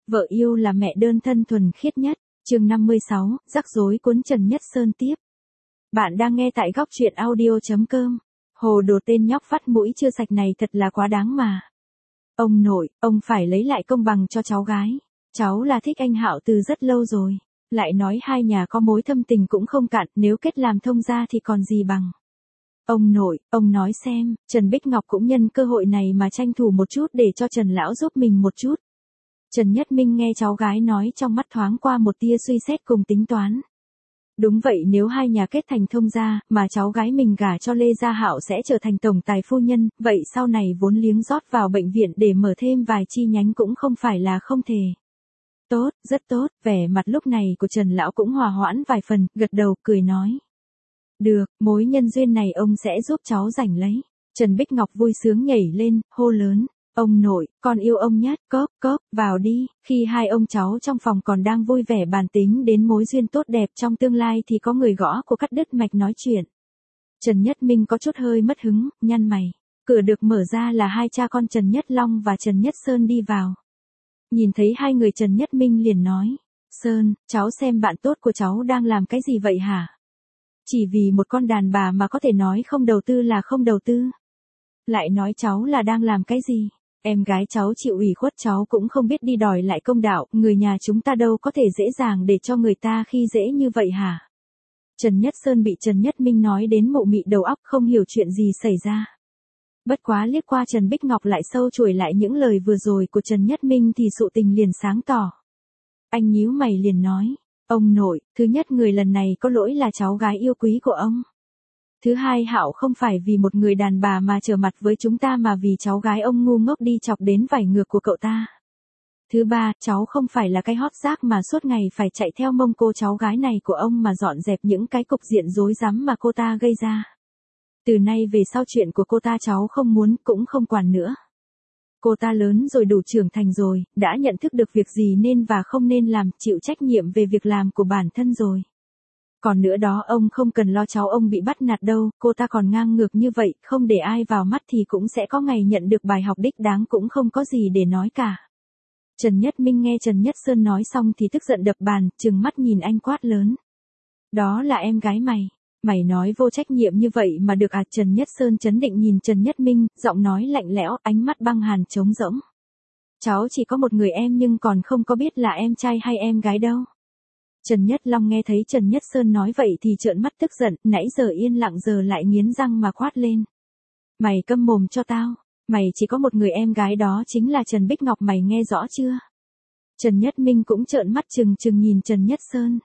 Vợ yêu là mẹ đơn thân thuần khiết nhất. Chương 56, rắc rối cuốn Trần Nhất Sơn tiếp. Bạn đang nghe tại góc truyện audio.com. Hồ đồ tên nhóc vắt mũi chưa sạch này thật là quá đáng mà. Ông nội, ông phải lấy lại công bằng cho cháu gái. Cháu là thích anh Hạo từ rất lâu rồi. Lại nói hai nhà có mối thâm tình cũng không cạn, nếu kết làm thông gia thì còn gì bằng. Ông nội, ông nói xem, Trần Bích Ngọc cũng nhân cơ hội này mà tranh thủ một chút để cho Trần Lão giúp mình một chút. Trần Nhất Minh nghe cháu gái nói trong mắt thoáng qua một tia suy xét cùng tính toán. Đúng vậy, nếu hai nhà kết thành thông gia, mà cháu gái mình gả cho Lê Gia Hạo sẽ trở thành tổng tài phu nhân, vậy sau này vốn liếng rót vào bệnh viện để mở thêm vài chi nhánh cũng không phải là không thể. Tốt, rất tốt, vẻ mặt lúc này của Trần Lão cũng hòa hoãn vài phần, gật đầu, cười nói. Được, mối nhân duyên này ông sẽ giúp cháu giành lấy. Trần Bích Ngọc vui sướng nhảy lên, hô lớn. Ông nội, con yêu ông nhất, cốp, cốp, vào đi. Khi hai ông cháu trong phòng còn đang vui vẻ bàn tính đến mối duyên tốt đẹp trong tương lai thì có người gõ của cắt đứt mạch nói chuyện. Trần Nhất Minh có chút hơi mất hứng, nhăn mày. Cửa được mở ra là hai cha con Trần Nhất Long và Trần Nhất Sơn đi vào. Nhìn thấy hai người Trần Nhất Minh liền nói. Sơn, cháu xem bạn tốt của cháu đang làm cái gì vậy hả? Chỉ vì một con đàn bà mà có thể nói không đầu tư là không đầu tư. Lại nói cháu là đang làm cái gì? Em gái cháu chịu ủy khuất cháu cũng không biết đi đòi lại công đạo, người nhà chúng ta đâu có thể dễ dàng để cho người ta khi dễ như vậy hả? Trần Nhất Sơn bị Trần Nhất Minh nói đến mụ mị đầu óc không hiểu chuyện gì xảy ra. Bất quá liếc qua Trần Bích Ngọc lại sâu chuỗi lại những lời vừa rồi của Trần Nhất Minh thì sự tình liền sáng tỏ. Anh nhíu mày liền nói, ông nội, thứ nhất người lần này có lỗi là cháu gái yêu quý của ông. Thứ hai Hạo không phải vì một người đàn bà mà trở mặt với chúng ta mà vì cháu gái ông ngu ngốc đi chọc đến vảy ngược của cậu ta. Thứ ba, cháu không phải là cái hót rác mà suốt ngày phải chạy theo mông cô cháu gái này của ông mà dọn dẹp những cái cục diện rối rắm mà cô ta gây ra. Từ nay về sau chuyện của cô ta cháu không muốn cũng không quản nữa. Cô ta lớn rồi đủ trưởng thành rồi, đã nhận thức được việc gì nên và không nên làm, chịu trách nhiệm về việc làm của bản thân rồi. Còn nữa đó, ông không cần lo cháu ông bị bắt nạt đâu, cô ta còn ngang ngược như vậy, không để ai vào mắt thì cũng sẽ có ngày nhận được bài học đích đáng, cũng không có gì để nói cả. Trần Nhất Minh nghe Trần Nhất Sơn nói xong thì tức giận đập bàn, trừng mắt nhìn anh quát lớn. Đó là em gái mày. Mày nói vô trách nhiệm như vậy mà được à? Trần Nhất Sơn trấn định nhìn Trần Nhất Minh, giọng nói lạnh lẽo, ánh mắt băng hàn trống rỗng. Cháu chỉ có một người em nhưng còn không có biết là em trai hay em gái đâu. Trần Nhất Long nghe thấy Trần Nhất Sơn nói vậy thì trợn mắt tức giận, nãy giờ yên lặng giờ lại nghiến răng mà quát lên. Mày câm mồm cho tao, mày chỉ có một người em gái đó chính là Trần Bích Ngọc, mày nghe rõ chưa? Trần Nhất Minh cũng trợn mắt trừng trừng nhìn Trần Nhất Sơn.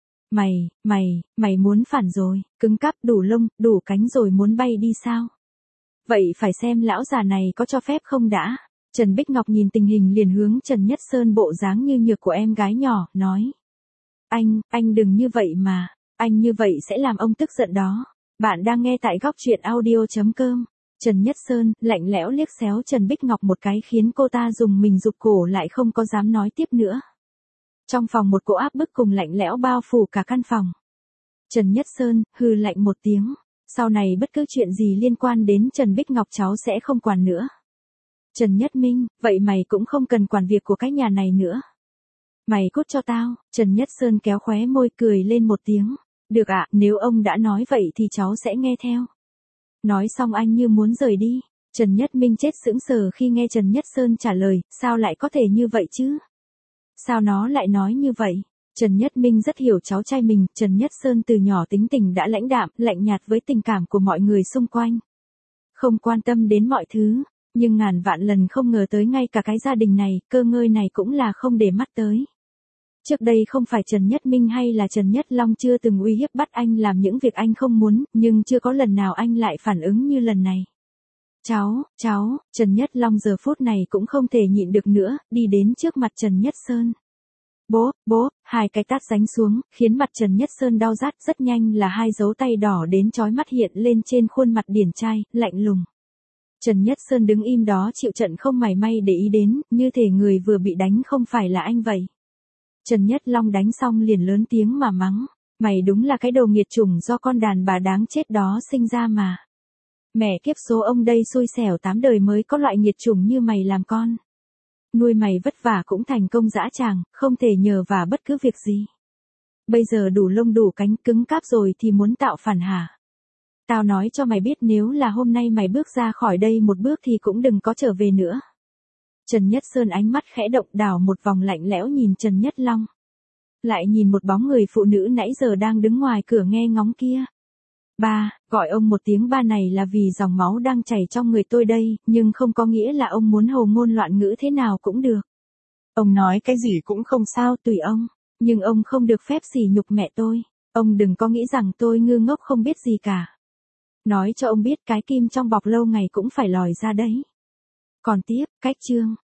Mày muốn phản rồi, cứng cáp đủ lông, đủ cánh rồi muốn bay đi sao? Vậy phải xem lão già này có cho phép không đã. Trần Bích Ngọc nhìn tình hình liền hướng Trần Nhất Sơn bộ dáng như nhược của em gái nhỏ, nói. Anh đừng như vậy mà, anh như vậy sẽ làm ông tức giận đó. Bạn đang nghe tại góc truyện audio.com. Trần Nhất Sơn lạnh lẽo liếc xéo Trần Bích Ngọc một cái khiến cô ta dùng mình rụt cổ lại không có dám nói tiếp nữa. Trong phòng một cỗ áp bức cùng lạnh lẽo bao phủ cả căn phòng. Trần Nhất Sơn hừ lạnh một tiếng, sau này bất cứ chuyện gì liên quan đến Trần Bích Ngọc cháu sẽ không quản nữa. Trần Nhất Minh, vậy mày cũng không cần quản việc của cái nhà này nữa. Mày cút cho tao. Trần Nhất Sơn kéo khóe môi cười lên một tiếng. Được ạ, nếu ông đã nói vậy thì cháu sẽ nghe theo. Nói xong anh như muốn rời đi. Trần Nhất Minh chết sững sờ khi nghe Trần Nhất Sơn trả lời, sao lại có thể như vậy chứ? Sao nó lại nói như vậy? Trần Nhất Minh rất hiểu cháu trai mình, Trần Nhất Sơn từ nhỏ tính tình đã lãnh đạm, lạnh nhạt với tình cảm của mọi người xung quanh. Không quan tâm đến mọi thứ, nhưng ngàn vạn lần không ngờ tới ngay cả cái gia đình này, cơ ngơi này cũng là không để mắt tới. Trước đây không phải Trần Nhất Minh hay là Trần Nhất Long chưa từng uy hiếp bắt anh làm những việc anh không muốn, nhưng chưa có lần nào anh lại phản ứng như lần này. Cháu, Trần Nhất Long giờ phút này cũng không thể nhịn được nữa, đi đến trước mặt Trần Nhất Sơn. Bố, hai cái tát giáng xuống, khiến mặt Trần Nhất Sơn đau rát, rất nhanh là hai dấu tay đỏ đến chói mắt hiện lên trên khuôn mặt điển trai, lạnh lùng. Trần Nhất Sơn đứng im đó chịu trận không mảy may để ý đến, như thể người vừa bị đánh không phải là anh vậy. Trần Nhất Long đánh xong liền lớn tiếng mà mắng, mày đúng là cái đồ nghiệt chủng do con đàn bà đáng chết đó sinh ra mà. Mẹ kiếp số ông đây xui xẻo 8 đời mới có loại nghiệt chủng như mày làm con. Nuôi mày vất vả cũng thành công dã tràng, không thể nhờ vả bất cứ việc gì. Bây giờ đủ lông đủ cánh cứng cáp rồi thì muốn tạo phản hả? Tao nói cho mày biết nếu là hôm nay mày bước ra khỏi đây một bước thì cũng đừng có trở về nữa. Trần Nhất Sơn ánh mắt khẽ động đảo một vòng lạnh lẽo nhìn Trần Nhất Long. Lại nhìn một bóng người phụ nữ nãy giờ đang đứng ngoài cửa nghe ngóng kia. Ba, gọi ông một tiếng ba này là vì dòng máu đang chảy trong người tôi đây, nhưng không có nghĩa là ông muốn hồ ngôn loạn ngữ thế nào cũng được. Ông nói cái gì cũng không sao tùy ông, nhưng ông không được phép sỉ nhục mẹ tôi. Ông đừng có nghĩ rằng tôi ngu ngốc không biết gì cả. Nói cho ông biết cái kim trong bọc lâu ngày cũng phải lòi ra đấy. Còn tiếp, cách chương.